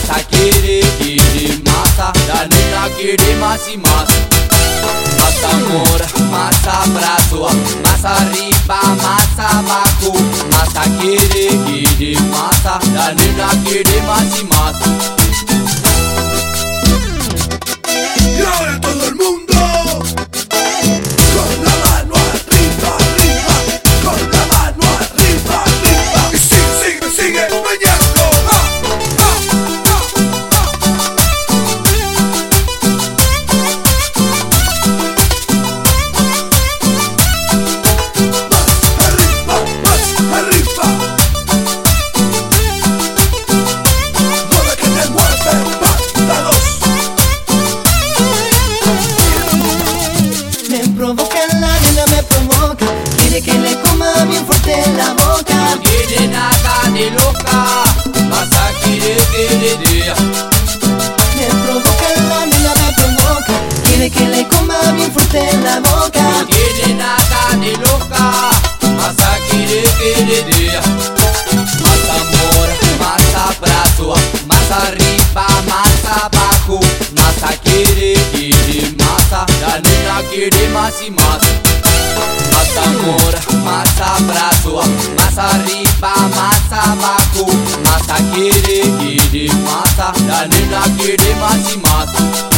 masa quiere masa, la nena quiere más y más. Más amor, más abrazo, más arriba, más abajo. Masa quiere masa, la nena quiere más y más. Y ahora todo el mundo con la mano arriba, arriba, con la mano arriba, arriba. Y sigue bailando. Más arriba. Mueve que te mueve, mándalos. Me provoca la nena, me provoca. Quiere que le coma bien fuerte en la boca. No tiene nada de loca, masa quiere Me provoca la nena, me provoca. Quiere que le coma bien fuerte en la boca. no tiene nada de loca, masa quiere más amor, más abrazo, más arriba, más abajo. Masa quiere masa, la nena quiere más y más. Más amor, más abrazo, más arriba, más abajo. Masa quiere masa, la nena quiere más y más.